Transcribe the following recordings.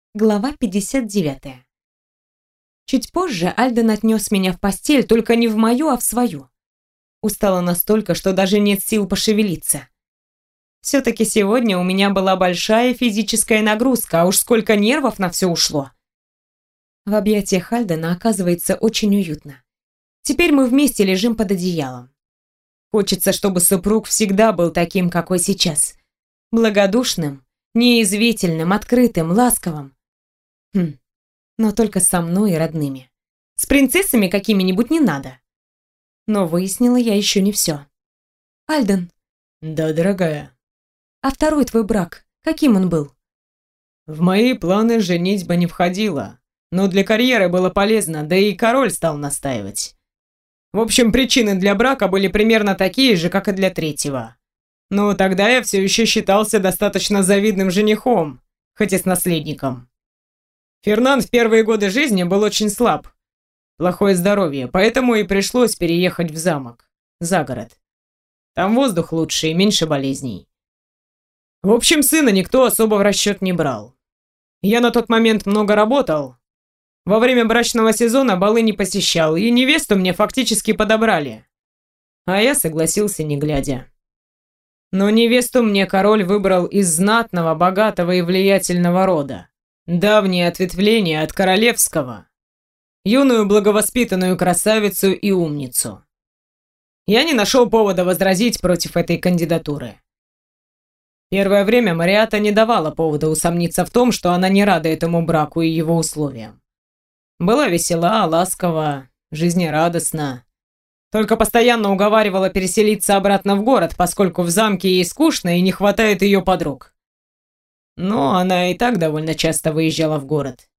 Глава 59. Чуть позже Альден отнес меня в постель, только не в мою, а в свою. Устала настолько, что даже нет сил пошевелиться. Все-таки сегодня у меня была большая физическая нагрузка, а уж сколько нервов на все ушло. В объятиях Альдена оказывается очень уютно. Теперь мы вместе лежим под одеялом. Хочется, чтобы супруг всегда был таким, какой сейчас. Благодушным, неязвительным, открытым, ласковым. Но только со мной и родными. С принцессами какими-нибудь не надо. Но выяснила я еще не все. Альден. Да, дорогая. А второй твой брак, каким он был? В мои планы женитьба не входила. Но для карьеры было полезно, да и король стал настаивать. В общем, причины для брака были примерно такие же, как и для третьего. Но тогда я все еще считался достаточно завидным женихом, хоть и с наследником. Фернан в первые годы жизни был очень слаб. Плохое здоровье, поэтому и пришлось переехать в замок, за город. Там воздух лучше и меньше болезней. В общем, сына никто особо в расчет не брал. Я на тот момент много работал. Во время брачного сезона балы не посещал, и невесту мне фактически подобрали. А я согласился, не глядя. Но невесту мне король выбрал из знатного, богатого и влиятельного рода. Давнее ответвление от королевского. Юную благовоспитанную красавицу и умницу. Я не нашел повода возразить против этой кандидатуры. Первое время Мариата не давала повода усомниться в том, что она не рада этому браку и его условиям. Была весела, ласкова, жизнерадостна. Только постоянно уговаривала переселиться обратно в город, поскольку в замке ей скучно и не хватает ее подруг. Но она и так довольно часто выезжала в город.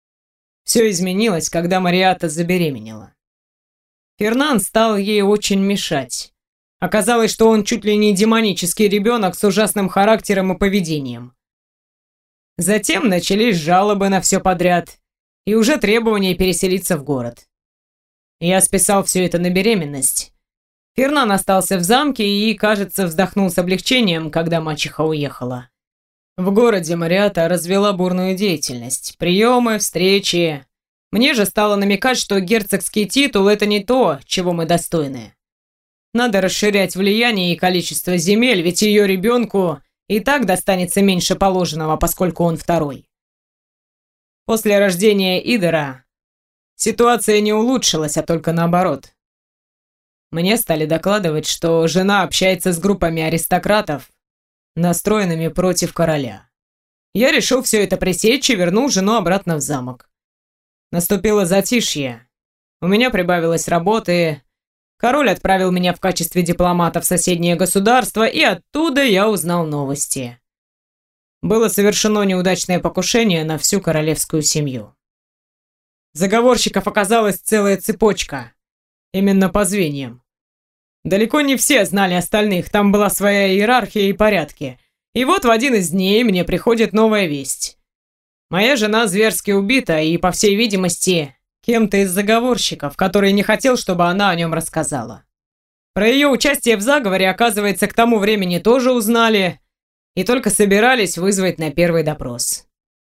Все изменилось, когда Мариата забеременела. Фернан стал ей очень мешать. Оказалось, что он чуть ли не демонический ребенок с ужасным характером и поведением. Затем начались жалобы на все подряд и уже требования переселиться в город. Я списал все это на беременность. Фернан остался в замке и, кажется, вздохнул с облегчением, когда мачеха уехала. В городе Мариата развела бурную деятельность. Приемы, встречи. Мне же стало намекать, что герцогский титул – это не то, чего мы достойны. Надо расширять влияние и количество земель, ведь ее ребенку и так достанется меньше положенного, поскольку он второй. После рождения Идора ситуация не улучшилась, а только наоборот. Мне стали докладывать, что жена общается с группами аристократов, настроенными против короля. Я решил все это пресечь и вернул жену обратно в замок. Наступило затишье. У меня прибавилось работы. Король отправил меня в качестве дипломата в соседнее государство, и оттуда я узнал новости. Было совершено неудачное покушение на всю королевскую семью. Заговорщиков оказалась целая цепочка. Именно по звеньям. Далеко не все знали остальных, там была своя иерархия и порядки. И вот в один из дней мне приходит новая весть. Моя жена зверски убита и, по всей видимости, кем-то из заговорщиков, который не хотел, чтобы она о нем рассказала. Про ее участие в заговоре, оказывается, к тому времени тоже узнали и только собирались вызвать на первый допрос.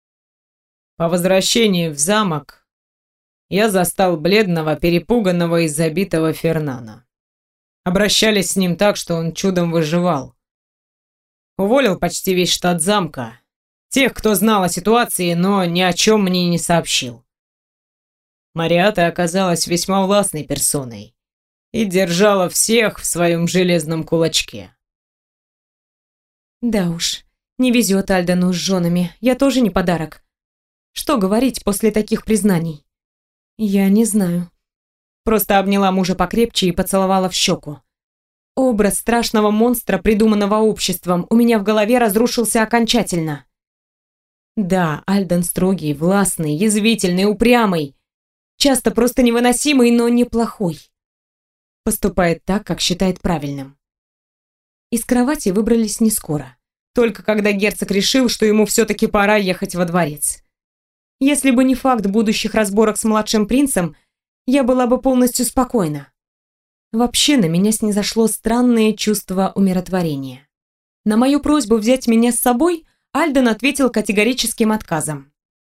По возвращении в замок я застал бледного, перепуганного и забитого Фернана. Обращались с ним так, что он чудом выживал. Уволил почти весь штат замка. Тех, кто знал о ситуации, но ни о чем мне не сообщил. Мариата оказалась весьма властной персоной и держала всех в своем железном кулачке. Да уж, не везет Альдену с женами, я тоже не подарок. Что говорить после таких признаний? Я не знаю. Просто обняла мужа покрепче и поцеловала в щеку. Образ страшного монстра, придуманного обществом, у меня в голове разрушился окончательно. Да, Альден строгий, властный, язвительный, упрямый. Часто просто невыносимый, но неплохой. Поступает так, как считает правильным. Из кровати выбрались не скоро. Только когда герцог решил, что ему все-таки пора ехать во дворец. Если бы не факт будущих разборок с младшим принцем, я была бы полностью спокойна. Вообще на меня снизошло странное чувство умиротворения. На мою просьбу взять меня с собой Альден ответил категорическим отказом.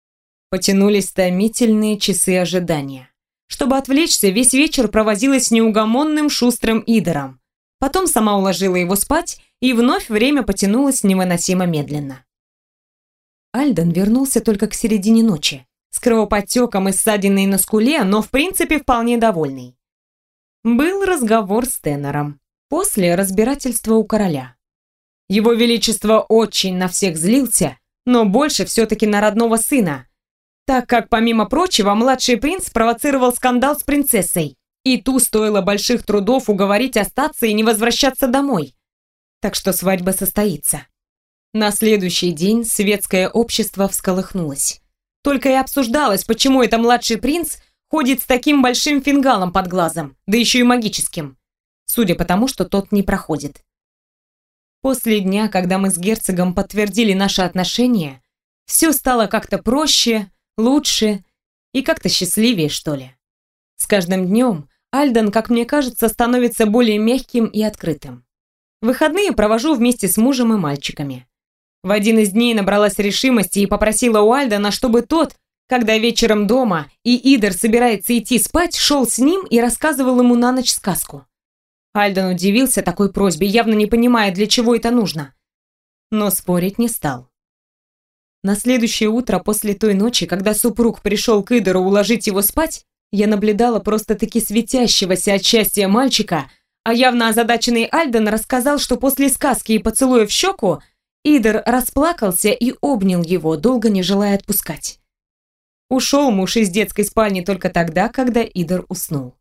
Потянулись томительные часы ожидания. Чтобы отвлечься, весь вечер провозилась с неугомонным шустрым Идором. Потом сама уложила его спать, и вновь время потянулось невыносимо медленно. Альден вернулся только к середине ночи, с кровоподтеком и ссадиной на скуле, но в принципе вполне довольный. Был разговор с тенором. После разбирательства у короля. Его Величество очень на всех злился, но больше все-таки на родного сына, так как, помимо прочего, младший принц спровоцировал скандал с принцессой, и ту стоило больших трудов уговорить остаться и не возвращаться домой. Так что свадьба состоится. На следующий день светское общество всколыхнулось. Только и обсуждалось, почему это младший принц ходит с таким большим фингалом под глазом, да еще и магическим, судя по тому, что тот не проходит. После дня, когда мы с герцогом подтвердили наши отношения, все стало как-то проще, лучше и как-то счастливее, что ли. С каждым днем Альден, как мне кажется, становится более мягким и открытым. Выходные провожу вместе с мужем и мальчиками. В один из дней набралась решимости и попросила у Альдена, чтобы тот, когда вечером дома и Идор собирается идти спать, шел с ним и рассказывал ему на ночь сказку. Альден удивился такой просьбе, явно не понимая, для чего это нужно. Но спорить не стал. На следующее утро после той ночи, когда супруг пришел к Идору уложить его спать, я наблюдала просто-таки светящегося от счастья мальчика, а явно озадаченный Альден рассказал, что после сказки и поцелуя в щеку Идор расплакался и обнял его, долго не желая отпускать. Ушел муж из детской спальни только тогда, когда Идор уснул.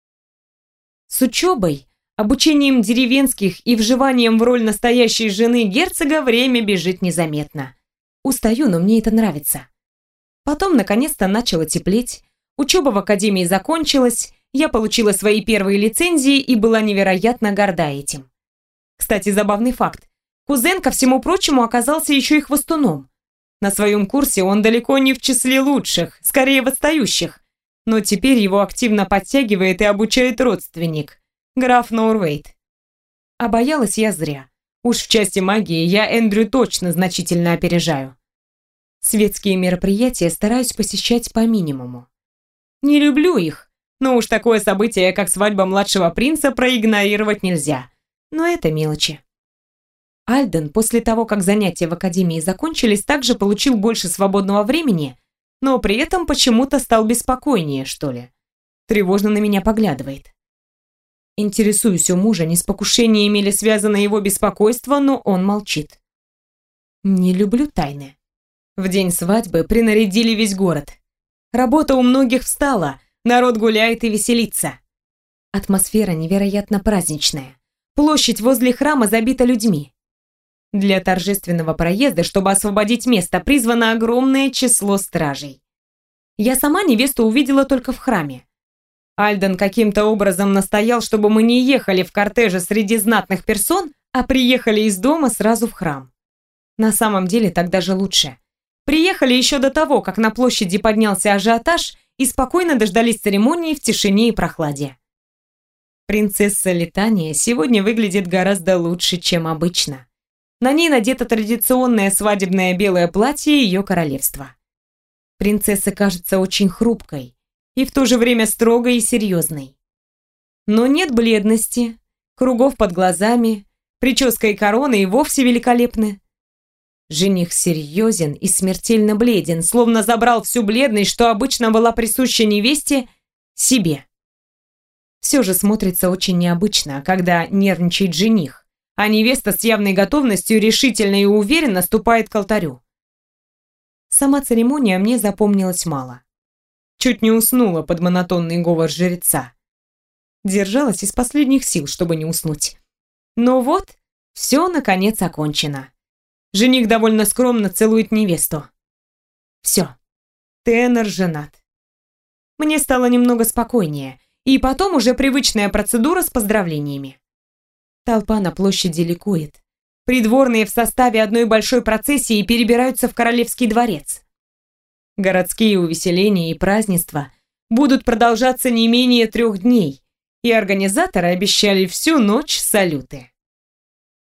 С учебой, обучением деревенских и вживанием в роль настоящей жены герцога время бежит незаметно. Устаю, но мне это нравится. Потом, наконец-то, начало теплеть, учеба в академии закончилась, я получила свои первые лицензии и была невероятно горда этим. Кстати, забавный факт. Кузен, ко всему прочему, оказался еще и хвостуном. На своем курсе он далеко не в числе лучших, скорее в отстающих. Но теперь его активно подтягивает и обучает родственник, граф Норвейт. А боялась я зря. Уж в части магии я Эндрю точно значительно опережаю. Светские мероприятия стараюсь посещать по минимуму. Не люблю их, но уж такое событие, как свадьба младшего принца, проигнорировать нельзя. Но это мелочи. Альден после того, как занятия в академии закончились, также получил больше свободного времени, но при этом почему-то стал беспокойнее, что ли. Тревожно на меня поглядывает. Интересуюсь у мужа, не с покушениями ли связано его беспокойство, но он молчит. Не люблю тайны. В день свадьбы принарядили весь город. Работа у многих встала, народ гуляет и веселится. Атмосфера невероятно праздничная. Площадь возле храма забита людьми. Для торжественного проезда, чтобы освободить место, призвано огромное число стражей. Я сама невесту увидела только в храме. Альден каким-то образом настоял, чтобы мы не ехали в кортеже среди знатных персон, а приехали из дома сразу в храм. На самом деле так даже лучше. Приехали еще до того, как на площади поднялся ажиотаж, и спокойно дождались церемонии в тишине и прохладе. Принцесса Литания сегодня выглядит гораздо лучше, чем обычно. На ней надето традиционное свадебное белое платье ее королевства. Принцесса кажется очень хрупкой и в то же время строгой и серьезной. Но нет бледности, кругов под глазами, прическа и корона и вовсе великолепны. Жених серьезен и смертельно бледен, словно забрал всю бледность, что обычно была присуща невесте, себе. Все же смотрится очень необычно, когда нервничает жених, а невеста с явной готовностью решительно и уверенно ступает к алтарю. Сама церемония мне запомнилась мало. Чуть не уснула под монотонный говор жреца. Держалась из последних сил, чтобы не уснуть. Но вот, все наконец окончено. Жених довольно скромно целует невесту. Все, тенор женат. Мне стало немного спокойнее, и потом уже привычная процедура с поздравлениями. Толпа на площади ликует. Придворные в составе одной большой процессии перебираются в Королевский дворец. Городские увеселения и празднества будут продолжаться не менее 3 дней, и организаторы обещали всю ночь салюты.